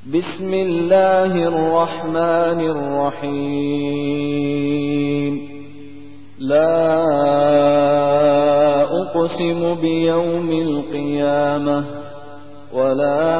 بسم الله الرحمن الرحيم لا أقسم بيوم القيامة ولا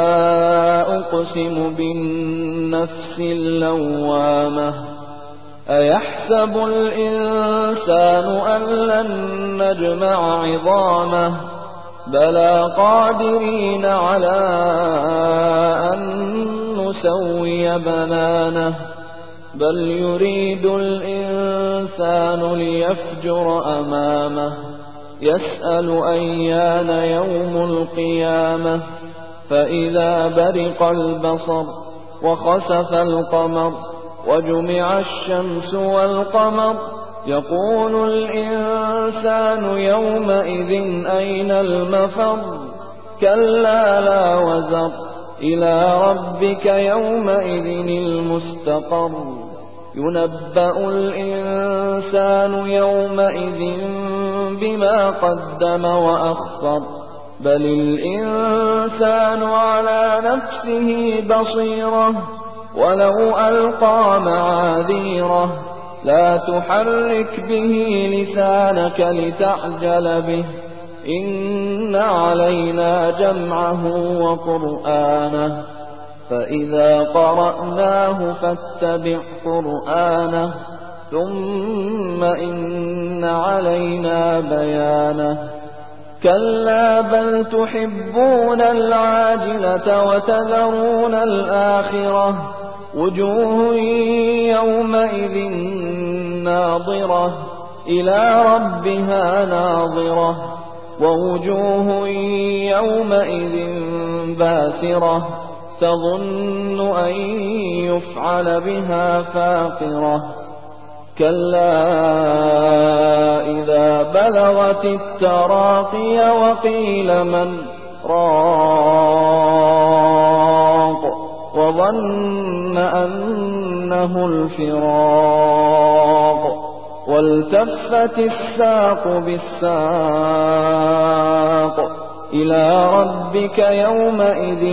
أقسم بالنفس اللوامة أيحسب الإنسان أن لن نجمع عظامه بلى قادرين على أن نسوي بنانه بل يريد الإنسان ليفجر أمامه يسأل أيان يوم القيامة فإذا برق البصر وخسف القمر وجمع الشمس والقمر يقول الإنسان يومئذ أين المفر كلا لا وزر إلى ربك يومئذ المستقر ينبأ الإنسان يومئذ بما قدم وأخر بل الإنسان على نفسه بصيرة ولو ألقى معاذيره لا تحرك به لسانك لتعجل به إن علينا جمعه وقرآنه فإذا قرأناه فاتبع قرآنه ثم إن علينا بيانه كلا بل تحبون العاجلة وتذرون الآخرة وجوه يومئذ ناظرة إلى ربها ناظرة ووجوه يومئذ باسرة تظن أن يفعل بها فاقرة كلا إذا بلغت التراقي وقيل من راق وظن أنه الفراق والتفت الساق بالساق إلى ربك يومئذ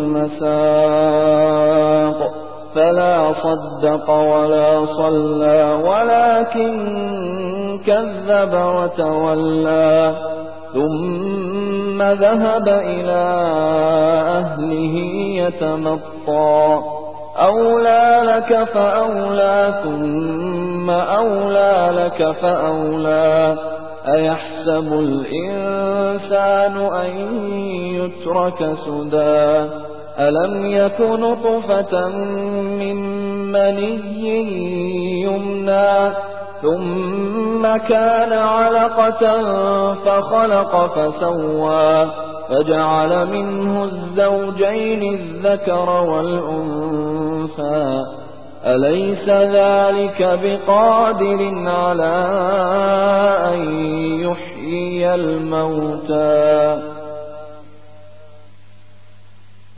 المساق فلا صدق ولا صلى ولكن كذب وتولى ثم ذهب إلى أهله يتمطى أولى لك فأولى ثم أولى لك فأولى أيحسب الإنسان أن يترك سدى ألم يك نطفة من مني يمنى ثم كان علقة فخلق فسوى فجعل منه الزوجين الذكر والأنثى أليس ذلك بقادر على أن يحيي الموتى